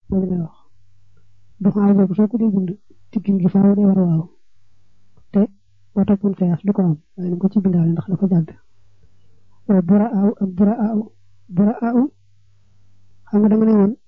loolu lay wax du xaar boobu soo ko dee bind tikkin gi faaw day war waaw te boo toppoon xiyaas du ko am waaye dañ ko ci bindaale ndax dafa jàdd buraaw ak buraaw xam nga dama ne woon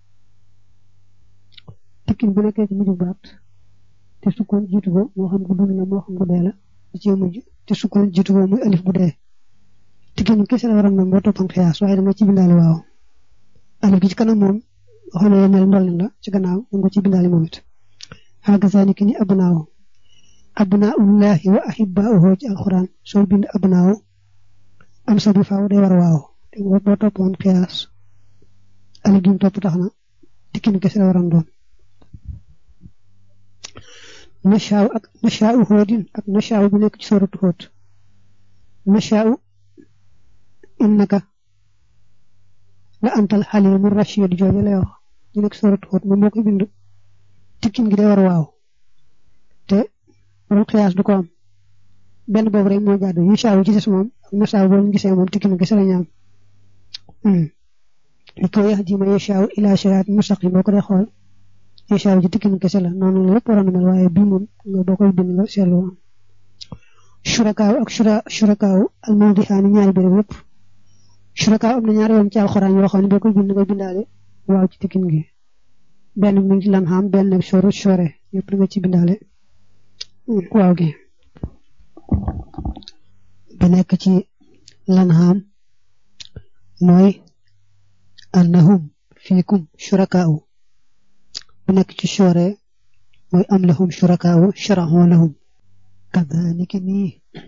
tikkin bu nekkee ci mujj baat te sukkoon jiitu ko moo xam ko dund la moo xam ko dee la ci mujj te sukkoon jiitu ko muy alif bu dee tikkin kese la waroon boo toppoon xiyaas waaye danga ci bindaale waaw alif gi ci kanam moom waxoon na mel ndolleen la ci gannaaw danga ko ci bindaale moom it xaagasaani ki ni abnaullahi wa ahibbauhu ci alquran soo bind abnaaw am sa bi faaw day war waaw te boo toppoon xiyaas alif gi mu topp tax na tikkin kese la waroon doon nashaaw ak nashaaw xoodin ak nashaaw bu nekk ci sooratu xoot nashaaw innaka la antal xalimu rashid jooju lay wax ñu nekk sooratu xoot moom moo koy bind tikkin gi day war waaw te borom xiyaas du ko am benn boobu rek moo jàddu nashaaw ci des moom ak nashaaw boo ñu gisee moom tikkin kese la ñaam li ko yahdi man yashaaw ila siraatin mustaqim boo ko dee xool yashaaw ji tikkin kese la noonu la lépp waroon mel waaye bii moom nga boo koy bind nga seetlu shurakaaw ak shurakaaw almawdihaani ñaari béréb yëpp shurakaaw am na ñaari yoon ci alxuraan yoo xam ne boo koy bind nga bindaale waaw ci tikkin gi benn mi ngi ci lan xam benn bi sóoru sóore yëpp nga ci bindaale waaw gi ba nekk ci lan xam mooy annahum fiikum shurakaaw bu nekk ci sóore mooy am lahum shurakaaw shara'u lahum kadhalika nii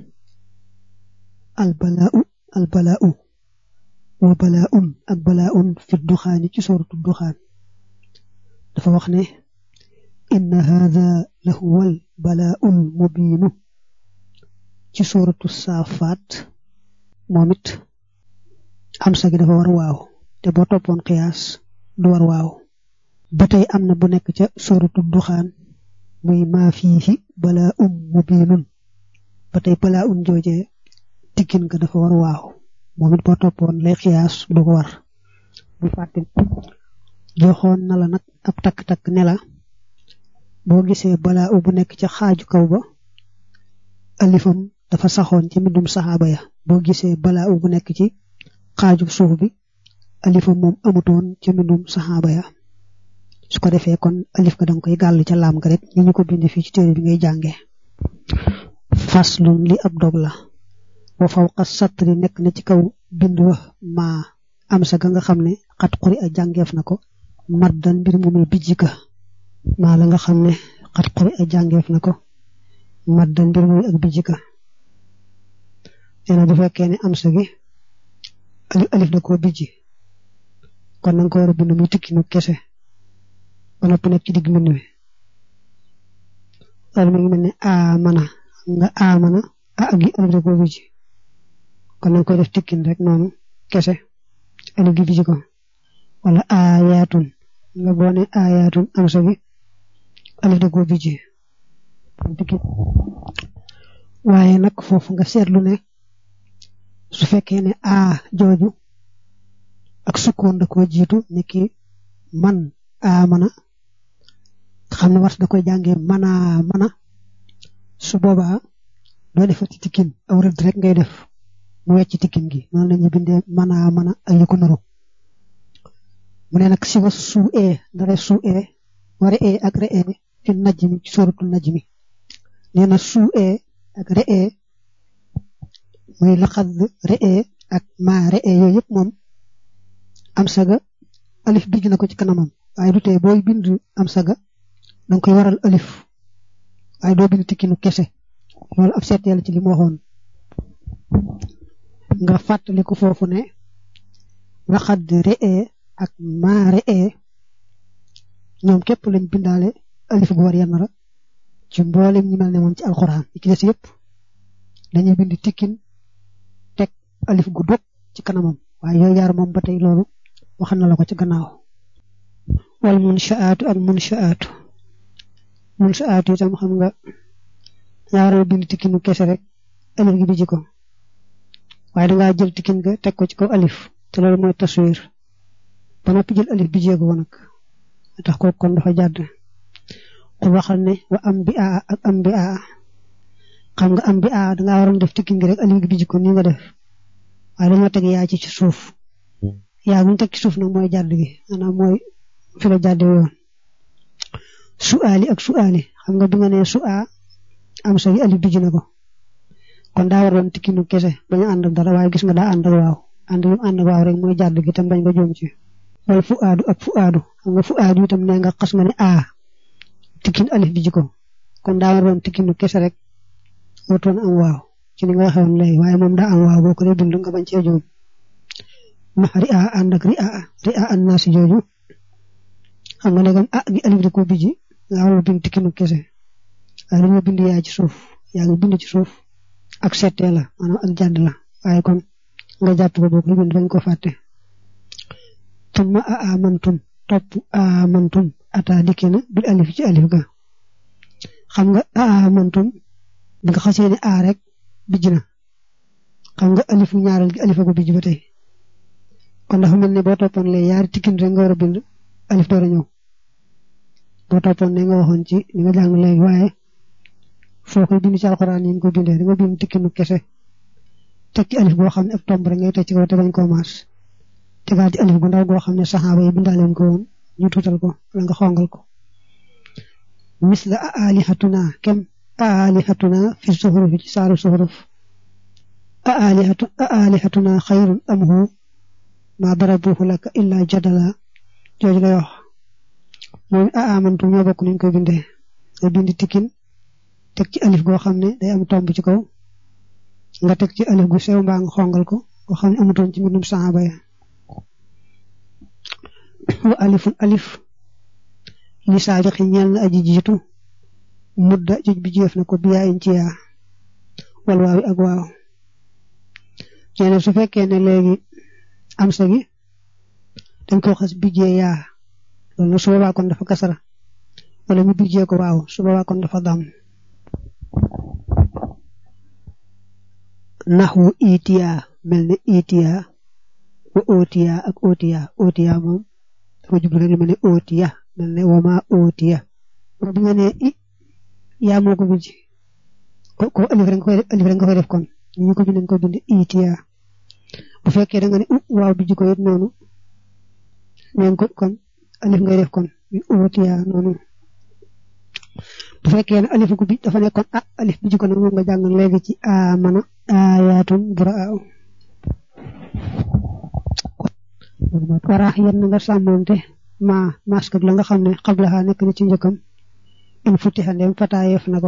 albalaa'u wa balaa'un ak balaa'un fi duxaani ci sooratu duxaan dafa wax ne inna haadha lahuwal balaa'ul mubiinu ci sooratu saafaat moom it am sa gi dafa war waaw te boo toppoon xiyaas du war waaw ba tey am na bu nekk ca sooratu duxaan muy maa fiihi balaa'un mubiinun ba tey balaa'un joojee tikkin ga dafa war waaw moom it boo toppoon lay xiyaas du ko war bu fàtte joxoon na la nag ab takk-takk ne la boo gisee balaa'u bu nekk ca xaaju kaw ba alifam dafa saxoon ci mbindum saxaaba ya boo gisee balaa'u bu nekk ci xaaju suuf bi alifam moom amutoon ci mbindum saxaaba ya su ko defee kon alif ga danga koy gàll ca laam ga rek ni ñu ko bind fii ci téere bi ngay jànge faslun li ab dog la wa fawqa satri nekk na ci kaw bind wa maa am sa ga nga xam ne xat xuri a jàngeef na ko maddan mbir mu muy bijji ka maa la nga xam ne xat xuri a jàngeef na ko maddan mbir mu muy ak bijji ka bu fekkee ne am sa gi alif da koo bijji kon nanga ko war a bind muy tikkinu kese ba noppi nekk ci digg mbind mi loolu mi ngi mel ne amana nga amana gi alif da koo bijji kon nanga koy def tikkin rek noonu kese alif gi bijji ko wala ayaatun nga boone ayaatun am sa gi alif da koo bijji kon tikkin waaye nag foofu nga seetlu ne su fekkee ne jooju ak sukkoon da koo jiitu nekki man amana xam ne war da koy jàngee mana su boobaa doo defati tikkin aw rëdd rek ngay def mu wecc tikkin gi noonu la ñuy bindee mana ak yu ko nuru mu ne nag si wa suu dara suu wara ak re fi najmi ci suratul najmi nee na suu ak re muy laqad re ak ma re yooyu yëpp moom am saga alif bijj na ko ci kanamam waaye du tee booy bind am saga danga koy waral alif waaye doo bind tikkinu kese loolu ab seeteel ci li mu waxoon nga fàttaliku foofu ne laqad re ak ma re ñoom képp lañ bindaale alif gu war yenn ra ci mboolem ñi mel ne moom ci alxuraan yi ci des yëpp dañuy bind tikkin teg alif gu dog ci kanamam waaye yooyu yaar moom ba tey loolu wax na la ko ci gannaaw wal munshaatu ak munshaatu itam xam nga ñaareel bind tikkinu kese rek alif gi bijji ko waaye dangaa jël tikkin ga teg ko ci kaw alif te loolu mooy taswir ba noppi jël alif bijjee ko nag tax ko kon dafa jadd ko waxal ne wa ambi'a ak ambi'a xam nga ambi'a da nga waron def tikki ngi rek alif gi bijji ko ni nga def waaye dañoo teg yaa ci suuf yaa buñ teg ci suuf nag mooy jadd gi maanaam mooy fi la jàdde woon su'aali ak su'aali xam nga bi nga ne su'a am sa alif bijji na ko kon daa waroon tikki nu kese bañu ànd ak dara waaye gis nga daa ànd ak waaw ànd ak waaw rek mooy jadd gi tam bañ nga joom ci wal fu'aadu ak fu'aadu xam nga fu'aadu itam ne nga xas nga ne a tikkin alif bijji ko kon daa waroon tikki nu kese rek wotoon am waaw ci ni nga waxoon lay waaye moom daa am waaw boo ko dee dund nga bañ cee joom ma ri'a ànd ak ri'a an-naas jooju xam nga legam gi alif di ko bijji nga war a bind tikki nu kese waaye dañoo bind yaa ci suuf yaa ngi bind ci suuf ak settee la maanaam ak jàdd la waaye kon nga jàpp ko boo ko bind bañ ko fàtte tumma amantum topp amantum ata dikke na bil alif ci alif ga xam nga amantum bi nga xasee ne a rek bijj na xam nga alifu ñaaral gi alifa ko bijj ba tey kon dafa mel ne boo toppoon lee yaari tikkin rek nga war a bind alif door a ñëw boo toppoon ne nga waxoon ci li nga jàng léegi waaye foo koy bind ci alxuraan yi nga ko bindee da nga bind tikkinu kese teg ci alif goo xam ne ab tomb rek ngay teg ci kaw te bañ koo maas tegaat ci alif gu ndaw goo xam ne saxaaba yi bindaaleen ko woon ñu tuutal ko wala nga xongal ko misla alihatuna kem alihatuna fi zuhruf ci saaru zuhruf alihatuna xayrun am hu ma darabuhu laka illa jadala jooju lay wax moom amantu ñoo bokk nañ koy bindee nga bind tikkin teg ci alif goo xam ne day am tomb ci kaw nga teg ci alif gu sew mbaa nga xongal ko goo xam ne amutoon ci mbindum saxaaba ya wa alifun alif li saabiqi ñeel na aji jiitu mudda joj bi jeef na ko biyaa in ci yaa wal waawi ak waaw ñeene su fekkee ne léegi am sa gi dañ ko xas bijjee yaa loolu su boobaa kon dafa kasara wala ñu bijjee ko waaw su boobaa kon dafa dam naxwu itiya mel ne itiya wa otiya ak otiya moom dafa jublu rek lu mel ne otiya mel ne wama otiya bi nga ne yaa moo ko bijj ko alif rek nga koy def kon ñu ko bind nga ko bind itiya bu fekkee da nga ne waaw bijj ko it noonu ngeen ko kon alif ngay def kon bi otiya noonu bu fekkee ne alif gu bi dafa nekkoon alif bijj ko nag moom nga jàng léegi ci amana ayatun buraa waraax yenn nga sàmmonte mask ak la nga xam ne xablaxa nekk na ci njëkkam in futiha ndem fataayeef na ko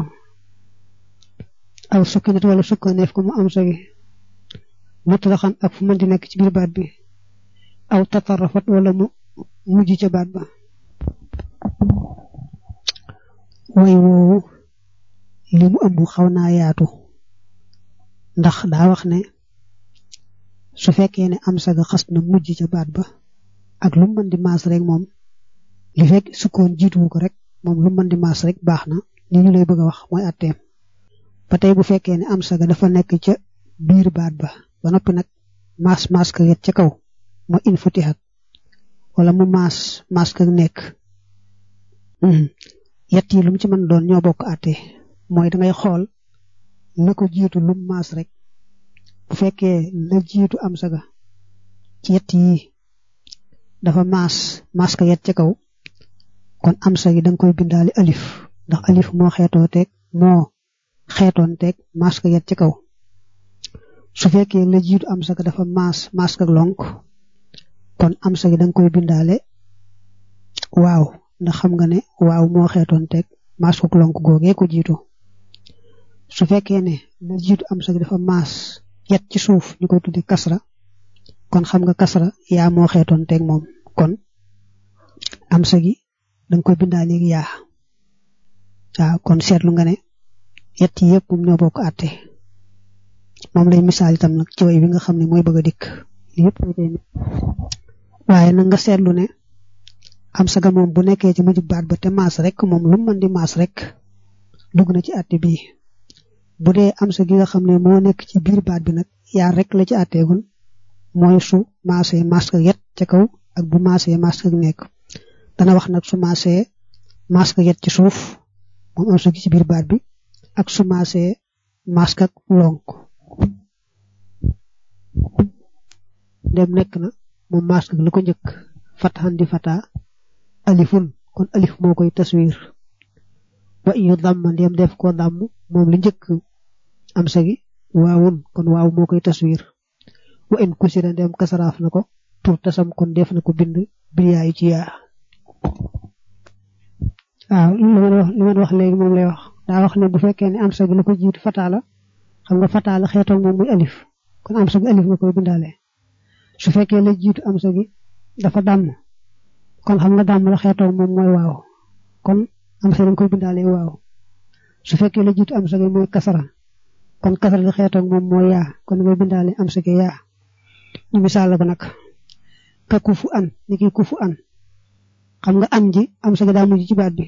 aw sukkinat wala sukkaneef ko mu am sagi mutlaxan ak fu mën di nekk ci biir baat bi aw tatarrafat wala mu mujj ca baat ba way woowu li mu ëmb xaw naa yaatu ndax daa wax ne su fekkee ne am saga xas na mujj ca baat ba ak lu mën di maas rek moom li fekk sukkoon jiituwu ko rek moom lu mën di maas rek baax na li ñu lay bëgg a wax mooy atteem ba tey bu fekkee ne am saga dafa nekk ca biir baat ba ba noppi nag maas ka yet ca kaw mooy in futihat wala mu maas ka nekk yett yi lu mu ci mën doon ñoo bokk atte mooy dangay xool la ko jiitu lu maas rek bu fekkee la jiitu am saga ci yett yi dafa maas ka yet ca kaw kon am sa gi danga koy bindaali alif ndax alif moo xeetoon teeg maas ka yet ca kaw su fekkee la jiitu am saga dafa maas ka lonk kon am sa gi danga koy bindaale waaw ndax xam nga ne waaw moo xeetoon teeg maas ko lonk googee ko jiitu su fekkee ne la jiitu am sa gi dafa maas yet ci suuf ñu koy tudde kasra kon xam nga kasra yaa moo xeetoon teeg moom kon am sa gi danga koy bindaa léegi yaa waaw kon seetlu nga ne yett yi yëpp moom ñoo bokk àtte moom lay misaal itam nag ci way bi nga xam ne mooy bëgg a dikk li yëpp waaye nag nga seetlu ne am saga moom bu nekkee ci mujj baat ba te maas rek moom lu mën di maas rek dugg na ci àtte bii bu dee am sa gi nga xam ne moo nekk ci biir baat bi nag yaa rek la ci àtteegul mooy su maasee maas ka yet ca kaw ak bu maasee maas ka nekk dana wax nag su maasee maska yet ci suuf moom am sa gi ci biir baat bi ak su maasee mask ak lonk dem nekk na moom mask ak la ko njëkk fatahan di fata alifun kon alif moo koy taswir wa yu damma ndem def ko damm moom li njëkk am sa gi waawun kon waaw moo koy taswir wa in kusira ndem kasaraaf na ko tur tasam kon def na ko bind biyaay ci yaa waaw li ma wax léegi moom lay wax daa wax ne bu fekkee ne am sa gi la ko jiitu fata la xam nga fata la xeetoog moom muy alif kon am sa gi alif nga koy bindaale su fekkee la jiitu am sa gi dafa damm kon xam nga damm la xeetoog moom mooy waaw kon am sa gi koy bindaale waaw su fekkee la jiitu am sa gi mooy kasara kon kasara la xeetoog moom mooy yaa kon ngay bindaale am sa gi yaa ñu misaal la ko nag ka kufu an ni ki kufu an xam nga an ji am sa gi daa mujj ci baat bi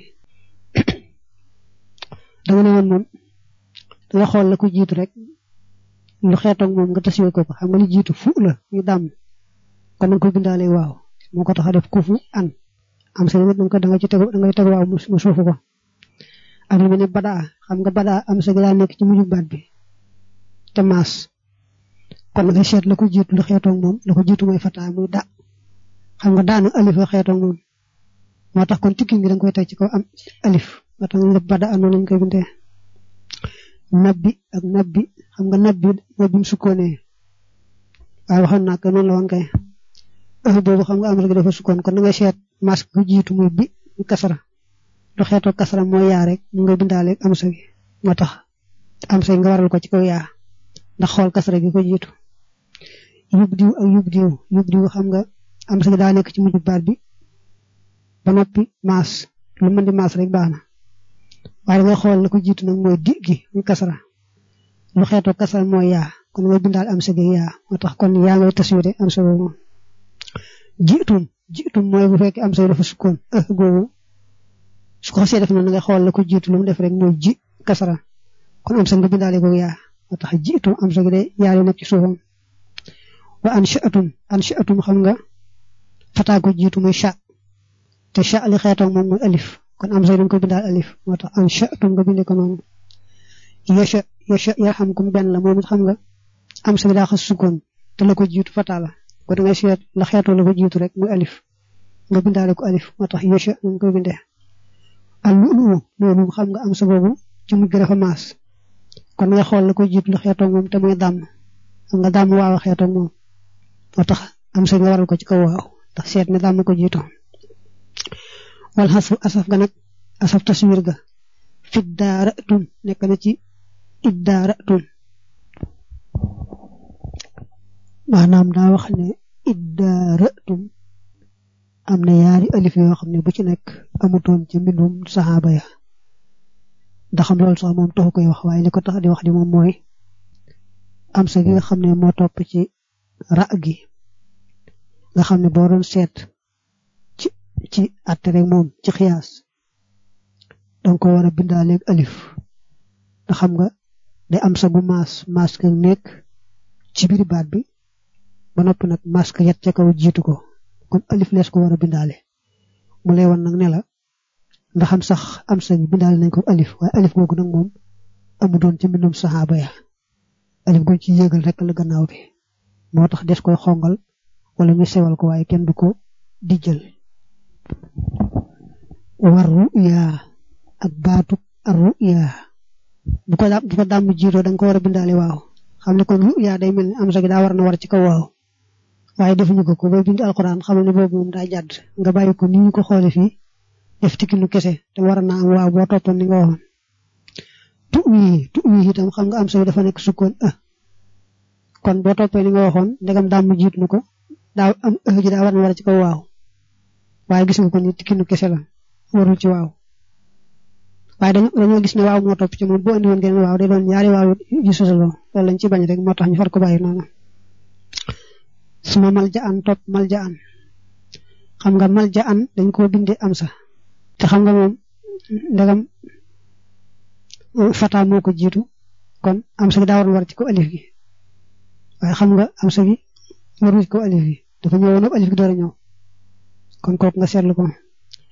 dama ne woon moom danga xool la ko jiitu rek lu xeetoog moom nga tasiyoo ko xam nga li jiitu fu la ñu dàmm kon danga koy bindaale waaw moo ko tax a def kufu an am sa gi danga ci tegu dangay tegu waaw mu suufu ko ak lu mel ne badaa xam nga badaa am sa gi daa nekk ci mujj baat bi te maas kon nga seet la ko jiitu lu xeetoog moom la ko jiitu mooy fataa muy da xam nga daanu alif la xeetoog moom moo tax kon tikki ngi danga koy teg ci kaw am alif moo tax nga bada anoon lañ koy bindee nabbi ak nabbi xam nga nabbi mooy bi mu sukkoonee waaye waxoon naa ko noonu la woon kay boobu xam nga am rek dafa sukkoon kon da ngay seet masque ko jiitu muy bi mu kasara lu xeetoo kasara mooy yaa rek mu ngay bindaale am sa gi moo tax am sa gi nga waral ko ci kaw yaa ndax xool kasara gi ko jiitu yub diw ak yub diw xam nga am sa gi daa nekk ci mujj baat bi ba noppi maas lu mën di maas rek baax na waaye nga xool la ko jiitu nag mooy di gi muy kasara lu xeetoo kasara mooy yaa kon ngay bindaal am sa gi yaa moo tax kon yaa ngay taswire am sa googu jiitum mooy bu fekkee am sa gi dafa sukkoon googu su ko xasee def na nga xool la ko jiitu lu mu def rek mooy ji kasara kon am sa nga bindaale googu yaa moo tax jiitum am sa gi de yaa li nekk ci suufam wa ansha'atum xam nga fataa ko jiitu muy sha te sha li xeetoog moom mooy alif kon am say dañ koy bindaal alif moo tax ansha'tum nga bindee ko noonu yasha yarhamkum benn la moom it xam nga am say daa xas sukkoon te la ko jiitu fataa la ko da ngay seet la xeetoo la ko jiitu rek muy alif nga bindaale ko alif moo tax yasha nga koy bindee loolu xam nga am sa boobu ci mujj dafa maas kon nga xool la ko jiitu la xeetoog moom te muy dàmm xam nga dàmm waaw xeetoog moom moo tax am say nga waral ko ci kaw waaw tax seet ne dàmm ko jiitu wal asaf ga nag asaf taswir ga fiddaaratum nekk na ci iddaaratum maanaam daa wax ne iddaaratum am na yaari alif yoo xam ne bu ci nekk amutoon ci mbindum saxaaba ya ndax xam loolu sax moom taxu koy wax waaye li ko tax di wax di moom mooy am sa gi nga xam ne moo topp ci ra gi nga xam ne boo doon seet ci àtte rek moom ci xiyaas danga ko war a bindaaleeg alif te xam nga day am sa gu maas ka nekk ci biir baat bi ba noppi nag maas ka yet ca kaw jiitu ko kon alif lees ko war a bindaale mu lay wan nag ne la ndax am sax am sa gi bindaale nañ ko alif waaye alif googu nag moom amu doon ci mbindum saxaaba ya alif googu ci yéegal rek la gannaaw bi moo tax des koy xongal wala ñu sewal ko waaye kenn du ko dijjal war ruya ak baatu ar-ruya bu ko dàmm jiitoo da nga ko war a bindaale waaw xam ne kon ruya day mel ni am sa gi daa war na war ci kaw waaw waaye defuñu ko ba bind alquran xam ne boobu moom daa jàdd nga bàyyi ko ni ñu ko xoole fii def tikinu kese te war na am waaw boo toppoon ni nga waxoon tu wi itam xam nga am sa gi dafa nekk sukkoon kon boo toppee ni nga waxoon ndegam dàmm jiit na ko daa am ji daa war na war ci kaw waaw waaye gis nga ko ni tikinu kese la warul ci waaw waaye dañoo gis ne waaw moo topp ci moom boo andi woon geneen waaw day doon ñaari waaw yu sosaloo loolu lañ ci bañ rek moo tax ñu far ko bàyyi noonu suma malja'an topp malja'an xam nga malja'an dañ koo bindee am sa te xam nga moom ndegam fata moo ko jiitu kon am sa gi daa war ci ko alif gi waaye xam nga am sa gi warul ci ko alif gi dafa ñëwoon alif gi door a ñëw kon kooku nga seetlu ko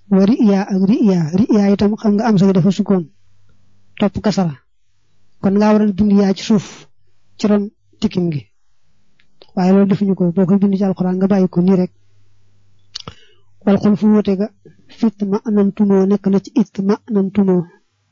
wa riya ak riya itam xam nga am sa dafa sukkoon topp kasara kon nga waral bind yaa ci suuf ci ron tikim gi waaye loolu defuñu ko boo ko bind ci alxuraan nga bàyyi ko nii rek wal xul fu wute ga fitma anantumoo nekk na ci itma anantumoo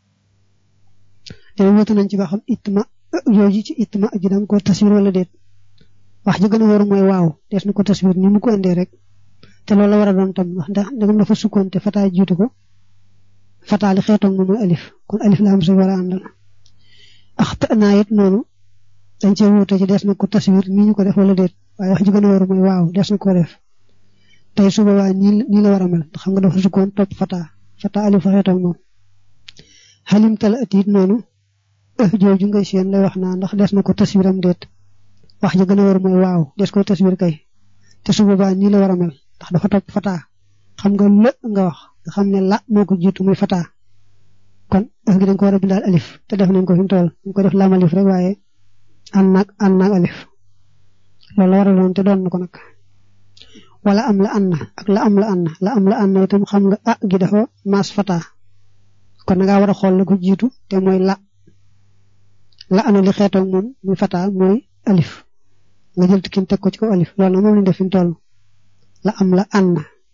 te wute nañ ci ba xam itma yooyu ci itma ji danga ko taswir wala déet wax ji gën a wóor mooy waaw des na ko taswir ni mu ko indee rek te loolu la war a doon tam ndax ndegam dafa sukkoon te fataa jiitu ko fataa li xeetoon moom mooy alif kon alif la am sa war a àndal axta naa it noonu dañ cee wuute ci des na ko taswir nii ñu ko def wala déet waaye wax ji gën a wóor mooy waaw des na ko def tey suba waa nii la war a mel xam nga dafa sukkoon topp fataa alif la xeetoon moom xalim tala at it noonu jooju ngay seen lay wax naa ndax des na ko taswiram déet wax ji gën a wóor mooy waaw des ko taswir kay te suba waa nii la war a mel ndax dafa topp fataa xam nga lë nga wax nga xam ne la moo ko jiitu muy fataa kon gi dañ ko war a bindaal alif te def nañ ko fi mu toll dañ ko def laam alif rek waaye ànd naag alif loolu la war a doon te doon na ko nag wala am la ànd ak la am la ànd itam xam nga gi dafa maas fataa kon nga war a xool la ko jiitu te mooy la ana li xeetoog moom muy fataa mooy alif nga jël tikkin teg ko ci kaw alif loolu nag moom lañ def fi mu toll la am la ànd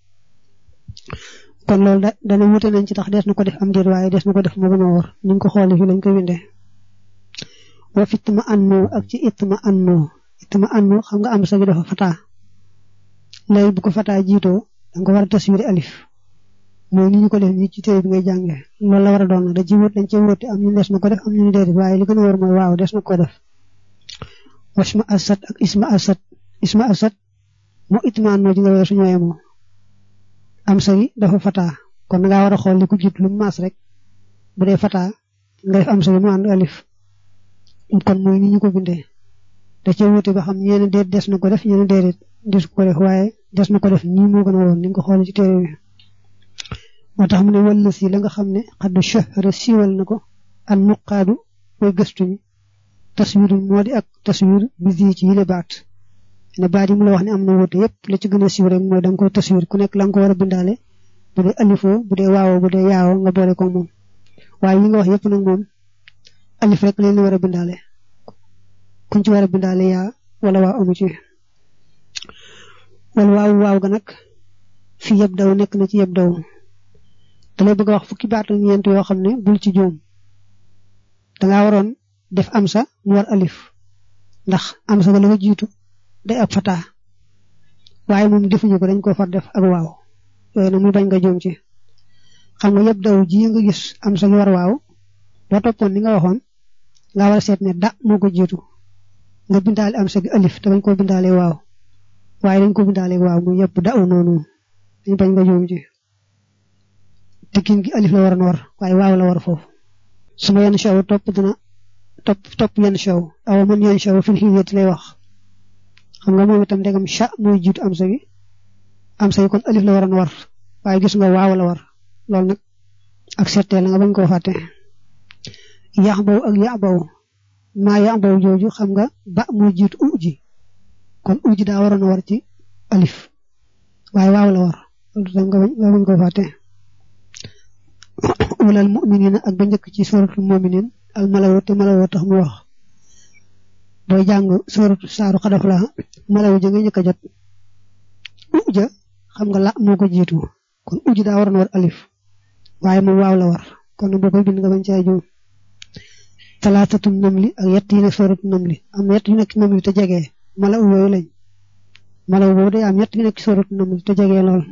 kon loolu dana wute nañ ci tax des na ko def am déet waaye des na ko def moo gën a wóor ni nga ko xoolee fi lañ koy windee wa fitma annoo ak ci itma annoo xam nga am sa gi dafa fataa léegi bu ko fataa jiitoo danga ko war a taswiri alif mooy ni ñu ko def nii ci téere bi ngay jàngee loolu la war a doon nag dañ cee wóote am ñu des na ko def am ñu déedéet waaye li gën a wóor mooy waaw des na ko def wasma asad ak isma asad moo itma annoo ji nga weesu ñooye moo am sa gi dafa fataa kon nga war a xool li ko jiitu lu maas rek bu dee fataa nga def am sa gi mu ànd alif kon mooy ni ñu ko bindee da cee wuute ba xam ñeene déet des na ko def ñeene déedéet des ko def waaye des na ko def nii moo gën a woon ni nga ko xool ci téere bi moo tax mu ne walla si la nga xam ne xaddu shahra siiwal na ko an nuqaadu way gëstuñu taswir moo di ak taswir bi ci yile baat ne baat yi mu la wax ne am na wuute yépp la ci gën a siiw rek mooy da nga koy taswir ku nekk la nga ko war a bindaale bu dee alifoo bu dee waawoo bu dee yaawoo nga boole ko moom waaye yi nga wax yépp nag moom alif rek leen war a bindaale kuñ ci war a bindaale yaa wala waa amu ci wala waaw ga nag fi yeb daw nekk na ci yeb daw da lay bëgg a wax fukki baat ak ñeent yoo xam ne bul ci juum dangaa waroon def am sa mu war alif ndax am sa ba la ko jiitu day ab fataa waaye moom defuñu ko dañ ko far def ak waaw yooyu nag muy bañ nga juum ci xam nga yeb daw ji nga gis am sa gi war waaw boo toppoon ni nga waxoon nga war a seet ne da moo ko jiitu nga bindaale am sa gi alif te bañ koo bindaale waaw waaye dañ ko bindaale waaw mu yëpp daw noonu ñu bañ nga juum ci tikkin gi alif la war a war waaye waaw la war foofu suma yenn show topp yenn show aw man yenn show fil xiyati lay wax xam nga moom itam ndegam sha mooy jiitu am sa gi kon alif la war a war waaye gis nga waaw la war loolu nag ak seetee la nga bañ koo fàtte yax baw ak ya baw maa ya baw jooju xam nga ba mooy jiitu uji kon uji daa waroon a war ci alif waaye waaw la war loolu tam nga bañ koo fàtte walal mu'minina ak ba njëkk ci suratul mu'minin al malaw te malaw tax mu wax booy jàng suratu saaru xadaf la malaw ja nga njëkk a jot uja xam nga la moo ko jiitu kon uji daa waroon war alif waaye moom waaw la war kon boo koy bind nga bañ caa juum talaatatu namli ak yett yi nekk suratu namli am yett yu nekk namli te jege malaw yooyu lañ malaw boobu day am yett yu nekk suratu namli te jege lool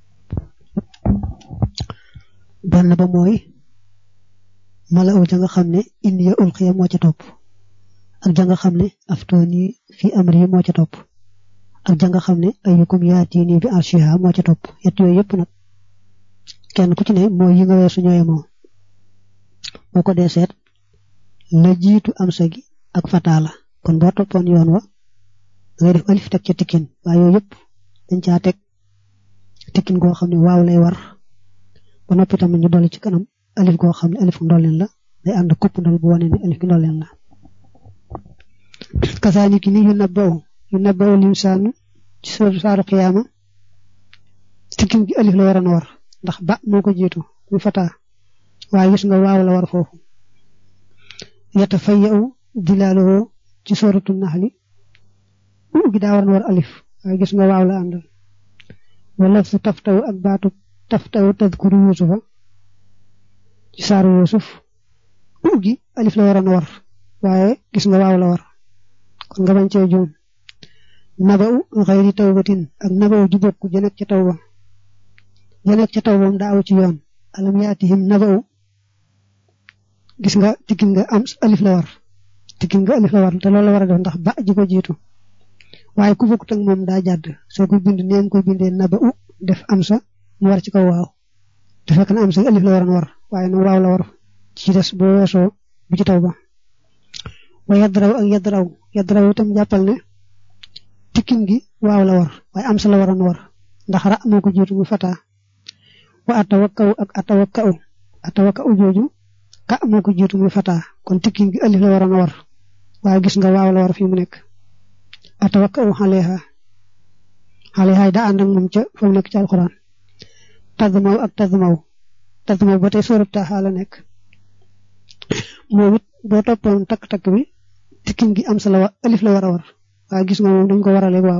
benn ba mooy malaw ja nga xam ne indiya ulqiya moo ca topp ak ja nga xam ne aftooni fi amri moo ca topp ak ja nga xam ne ayyukum yaatini bi arshiha moo ca topp yett yooyu yëpp nag kenn ku ci ne mooy yi nga weesu ñooye moom boo ko dee seet la jiitu am sa gi ak fataa la kon boo toppoon yoon wa ngay def alif teg ca tikkin waaye yooyu yëpp dañ caa teg tikkin goo xam ne waaw lay war ba noppi tamit ñu dolli ci kanam alif goo xam ne alif ndolleen la day ànd kupp ndol bu wane ni alif gi ndolleen la kasaani ki ni yu nabbaw linsaanu ci saaru xiyaama tikkin gi alif la waroon war ndax ba moo ko jiitu muy fataa waaye gis nga waaw la war foofu yatafayyu dilaaluhu ci sooratu naxli gi daa war na war alif waaye gis nga waaw la àndal wala fu taftaw ak baatu taftaw tadkuru yusufa ci saaru yusuf gi alif la waroon a war waaye gis nga waaw la war kon nga bañ cee juum naba'u xayri tawbatin ak naba'u ju bokk ja nekk ca tawba ja nekk ca tawba moom daa aw ci yoon alam yaatihim naba'u gis nga tikkin nga am alif la war tikkin nga alif la war te loolu la war a def ndax ba ji ko jiitu waaye ku bokkut ak moom daa jàdd soo ko bind neen ko bindee naba'u def am sa mu war ci kaw waaw te fekk na am sa alif la waroon war waaye nag waaw la war ci des boo weesoo bu ci tawba wa yadraw ak yadraw itam jàppal ne tikkin gi waaw la war waaye am sa la waroon war ndax ra moo ko jiitu mu fataa wa atawakkau ak atawakkau jooju ka moo ko jiitu muy fataa kon tikkin gi alif la waroon war waaye gis nga waaw la war fi mu nekk atawakkau xaleha daa ànd ak moom ca fa mu nekk ci alxuraan tadmaw ak tadmaw ba tey sóorat Taaha la nekk moom it boo toppoon takk-takk bi tikkin gi am sa la alif la war a war waaye gis nga moom dañ ko warale waaw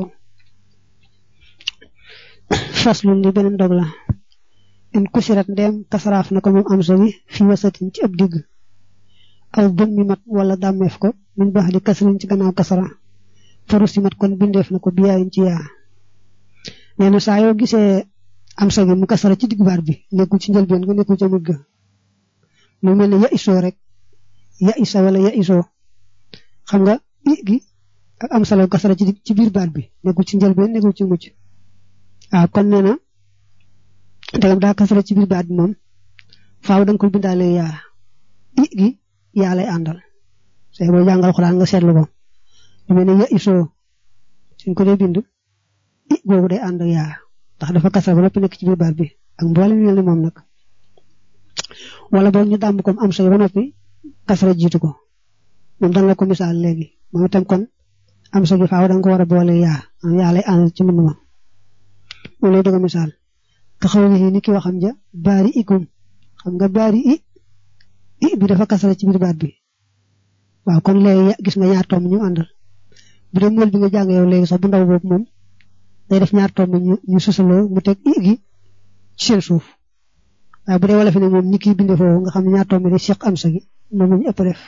faslun li beneen dog la in kusirat ndeem kasaraaf na ko moom am sa bi fi wasatin ci ab digg aw bën mi mat wala dàmmeef ko min baax di kasrin ci gannaaw kasara faru si mat kon bindeef na ko biyaayin ci yaa nee na saa yoo gisee am sa gi mu kasara ci digg baat bi nekkul ci njëlbeen nga nekkul ca mujj ga mu mel ne ya isoo rek ya isa wala ya isoo xam nga i gi ak am sala kasara ci biir baat bi nekkul ci njëlbeen nekkul ci mujj waaw kon nee na ndegam daa kasara ci biir baat bi moom faaw da nga koy bindaale yaa i gi yaa lay àndal say boo jàngal Alxuraan nga seetlu ko lu mel ne ya isoo suñ ko dee bind i boobu day ànd yaa ndax dafa kasara ba noppi nekk ci biir baat bi ak mboolem mel ni moom nag wala boog ñu dàmb comme am sa ba noppi kasara jiitu ko moom dana la ko misaal léegi moom itam kon am sa gi faaw da nga ko war a boole yaa lay àndal ci mën ma moom lay dëgg misaal ka xaw ni ki waxam ja baari ikum xam nga baari i bi dafa kasara ci biir baat bi waaw kon léegi gis nga ñaar tomb ñu àndal bu dee mool bi nga jàng yow léegi sax bu ndaw boobu moom day def ñaar tomb ñu susaloo mu teg i gi ci seen suuf waaye bu dee wala fi ne moom ni kii bindee foofu nga xam ne ñaar tomb di seq am sa gi moom la ñu ëpp def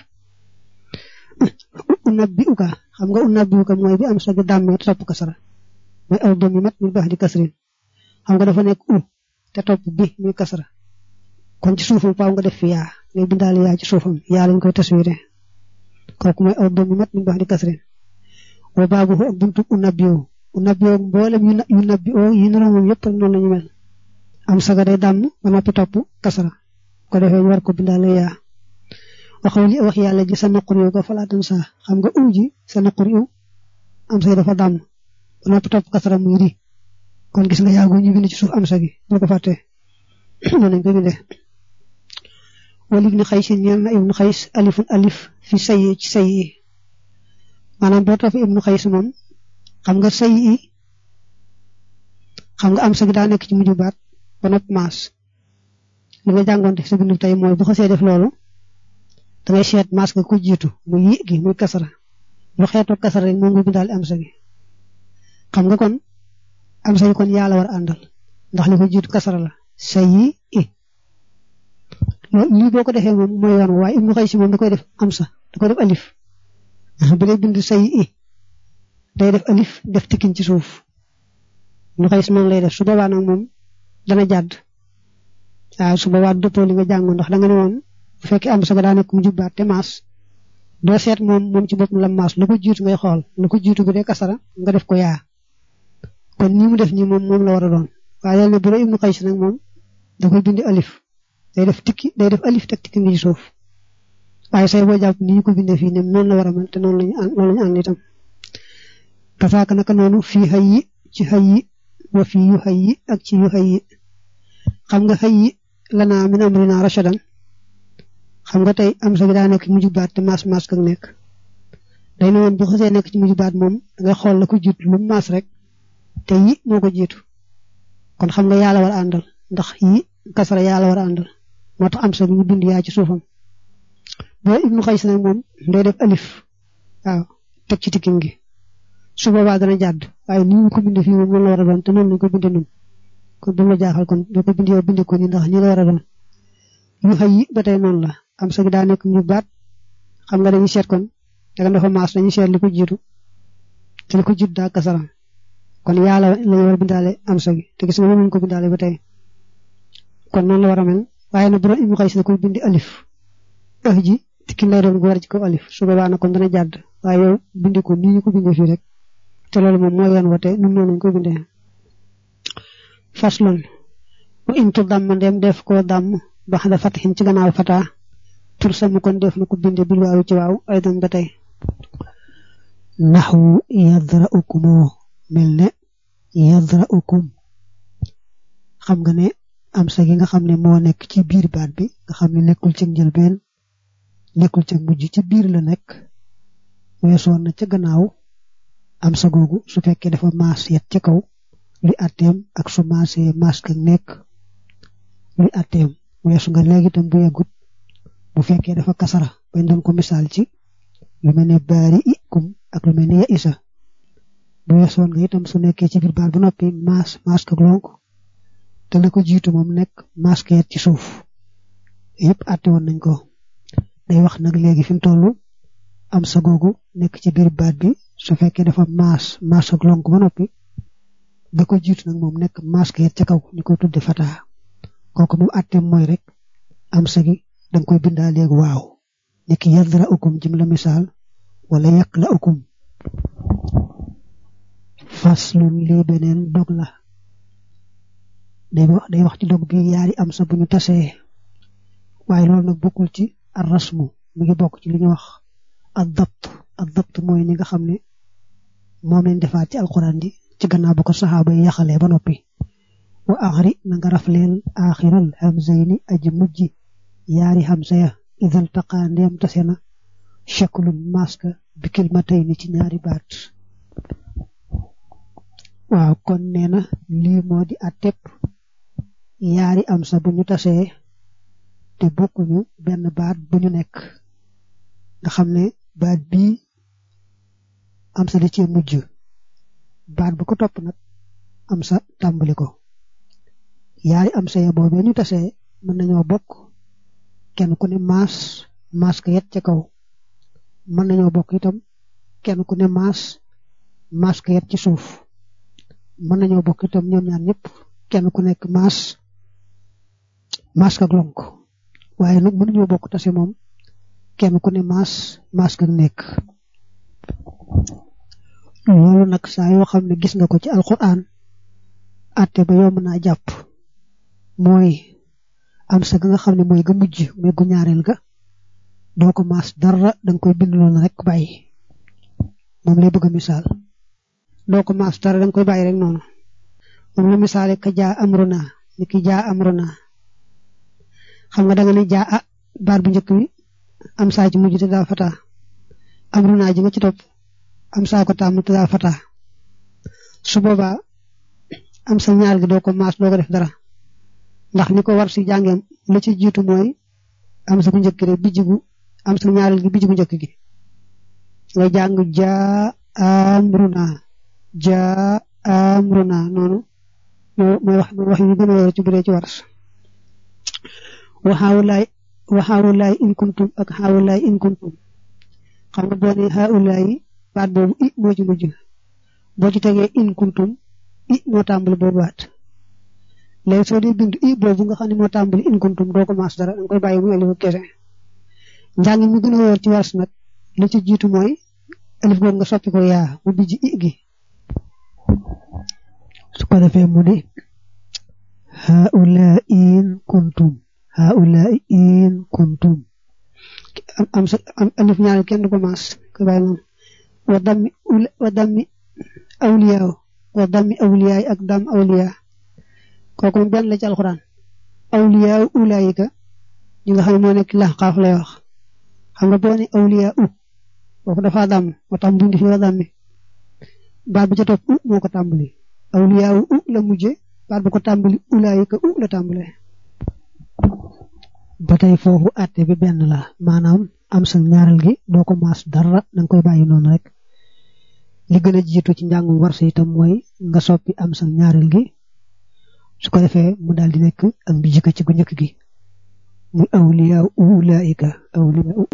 unabbi uka xam nga unabbi uka mooy bi am sa gi dàmmee te topp kasara mooy aw doom yi mat min baax di kasrin xam nga dafa nekk te topp bi muy kasara kon ci suufam faaw nga def fi yaa ngay bindaale yaa ci suufam yaa lañ koy taswire kooku mooy aw doom yi mat min baax di kasrin wa baabu ak buntu unabbi mboolem yu nabbi yi nara moom yëpp noonu la ñu mel am saga day dàmm ba noppi topp kasara ko defee ñu war ko bindaale yaa waxaw li wax yàlla ji sa naqur yow ko falaatan saa xam nga ji sa naqur yow am sa dafa dàmm ba noppi topp kasara muy ri kon gis nga yaagu ñu bind ci suuf am sa gi boo ko fàttee noonu lañ ko bindee wala ibnu xays ñeel na ibnu xays alifun alif fi sayi ci sayi maanaam boo topp ibnu xays moom xam nga sayi xam nga am sa gi daa nekk ci mujju baat ba noppi maas li nga jàngoon def sa bindu tey mooy bu xasee def loolu da ngay seet maas nga ko jiitu muy yi gi muy kasara lu xeetoo kasara rek moom nga bindaal am sa gi xam nga kon am sa gi kon yaa la war a àndal ndax li ko jiitu kasara la sayi lii boo ko defee moom mooy yoon waaye ibnu xays moom da koy def am sa da koy def alif bu dee bind sayi day def alif def tikkin ci suuf ibnu xays noonu lay def su boobaa nag moom dana jàdd waaw su boobaa dëppoo li nga jàngoon ndax da nga ne woon bu fekkee am sa ga daa nekk mu jubbaat te maas doo seet moom ci boppam la maas lu ko jiitu ngay xool lu ko jiitu bu dee kasara nga def ko yaa kon ni mu def nii moom la war a doon waaye yàlla ne bu dee ibnu xays nag moom da koy bindi alif day def alif teg tikki ngi ci suuf waaye say boo jàpp ni ñu ko bindee fii ne noonu la war a mel te noonu lañu ànd itam kasaaka naka noonu fii xëy yi ci xëy yi wa fii yu xëy yi ak ci yu xëy yi xam nga xëy yi lanaa min amrina rashadan xam nga tey am sa gi daa nekk ci mujju baat te maas kak nekk day ne woon bu xasee nekk ci mujju baat moom dangay xool la ko jiitu lu maas rek te yi moo ko jiitu kon xam nga yàlla war a àndal ndax yi kasra yaa la war a àndal moo tax am sa ñu bind yaa ci suufam boo ibnu xays nag moom day def alif waaw teg ci tikkim gi su boobaa dana jàdd waaye ni ñu ko bindee fii moom la war a doon te noonu lañ ko bindee noonu kon bu la jaaxal kon doo ko bindee bindee ko ni ndax ñi la war a doon yu xëy yi ba tey noonu la am sa gi daa nekk ñu baat xam nga dañuy seet kon da dafa maas dañuy seet li ko jiitu te li ko jiitu daa kasara kon yàlla la war a bindaale am sa gi te gis nga moom ko bindaale ba tey kon noonu la war a mel waaye nag bu doon ibnu xays na koy bindi alif ji tikkim lay doon gu war ci kaw alif su boobaa nag kon dana jàdd waaye yow bindi ko nii ñu ko bindee fii rek te loolu moom mooy yoon wate nun noonu lañ ko bindee faslun wa intu damm ndem def koo damm bax da fataxin ci gannaaw fataa tur samu kon def na ko binde bil waaw ci waaw ay dan ba tey naxwu yadra'ukumoo mel ne yadra'ukum xam nga ne am sa gi nga xam ne moo nekk ci biir baat bi nga xam ne nekkul ci njëlbeen nekkul ci mujj ci biir la nekk weesoon na ca gannaaw am sa googu su fekkee dafa maas yet ca kaw luy atteem ak su maasee maas ka nekk luy atteem weesu nga léegi itam bu yeggut bu fekkee dafa kasara bañ doon ko misaal ci lu mel ne baari ikum ak lu mel ne ya isa bu weesoon nga itam su nekkee ci biir baat bu noppi maas ka lonk te la ko jiitu moom nekk maas ka yet ci suuf yëpp atte woon nañ ko day wax nag léegi fi mu toll am sa googu nekk ci biir baat bi su fekkee dafa maas ak lonk ba noppi da ko jiitu nag moom nekk maas ka yet ca kaw ñu koy tudde fataa kooku moom atteem mooy rek am sa gi danga koy bindaa léegi waaw nekki yadra ukum jëm la misaal wala yàq la ukum faslun lii beneen dog la day wax ci dog bi yaari am sa bu ñu tasee waaye loolu nag bokkul ci ar rasmu mi ngi bokk ci li ñu wax ad dabt mooy ni nga xam ne moom lañ defaat ci alquran ji ci gannaaw ba ko saxaaba yi yaxalee ba noppi wa axri na nga raf leen aaxiral hamzayni aji mujj yaari hamza ya idal taqa ndeem tase na shaklun maska bi kilmatayni ci ñaari baat waaw kon nee na lii moo di atteb yaari am sa bu ñu tasee te bokkuñu benn baat bu ñu nekk nga xam ne baat bii am sa da cee mujj baat bu ko topp nag am sa tàmbali ko yaari am sa ya boobee ñu tasee mën nañoo bokk kenn ku ne maas ka yet ca kaw mën nañoo bokk itam kenn ku ne maas ka yet ci suuf mën nañoo bokk itam ñoom ñaar ñëpp kenn ku nekk maas ka lonk waaye nag mënuñoo bokk tase moom kenn ku ne maas ka nekk loolu nag saa yoo xam ne gis nga ko ci alquran atte ba yomb naa jàpp mooy am sa ga nga xam ne mooy ga mujj mooy gu ñaareel ga doo ko maas dara danga koy bind loolu rek bàyyi moom lay bëgg a misaal doo ko maas dara danga koy bàyyi rek noonu moom la misaale ka jaa amruna ni ki jaa amruna xam nga danga ne jaa baat bu njëkk bi am saa ci mujj te daa fataa amruna ji nga ci topp am saa ko tàmm te daa fataa su boobaa am sa ñaar gi doo ko maas doo ko def dara ndax ni ko war si jàngeem la ci jiitu mooy am sa ku njëkk rek bijjigu am sa ñaareel gi bijjigu njëkk gi ngay jàng jaa amruna noonu mooy wax yu gën a wér ci bu dee ci wars waxaawulaay in kuntum ak xaawulaay in kuntum xam nga boo ne xaawulaay baat boobu i moo ci mujj boo ci tegee in kuntum i moo tàmbali boobu baat léegi soo dee bind i boobu nga xam ne moo tàmbali in kuntum doo ko maas dara danga koy bàyyi mu alifu kese njàng mi gën a wóor ci wars nag li ci jiitu mooy alif googu nga soppi ko yaa mu bijj i gi su ko defee mu ne haula in kuntum am alif ñaari kenn du ko maas koy bàyyi moom wa dammi awliyaaw ak dam awliyaa kooku mu benn la ci alxuraan awliyaa ulaayika ñi nga xam ne moo nekk la xaaf lay wax xam nga boo ne awliyaa kooku dafa dam moo tax bindi fi wa dammi baat bi ca topp moo ko tàmbali awliyaa la mujje baat bu ko tàmbali ulaayika la tàmbale ba tey foofu àtte bi benn la maanaam am sa ñaareel gi doo ko maas dara danga koy bàyyi noonu rek li gën a jiitu ci njàngum warsa itam mooy nga soppi am sa ñaareel gi su ko defee mu daal di nekk ak bi jikko ci gu njëkk gi muy awliyaa ulaayika awliyaa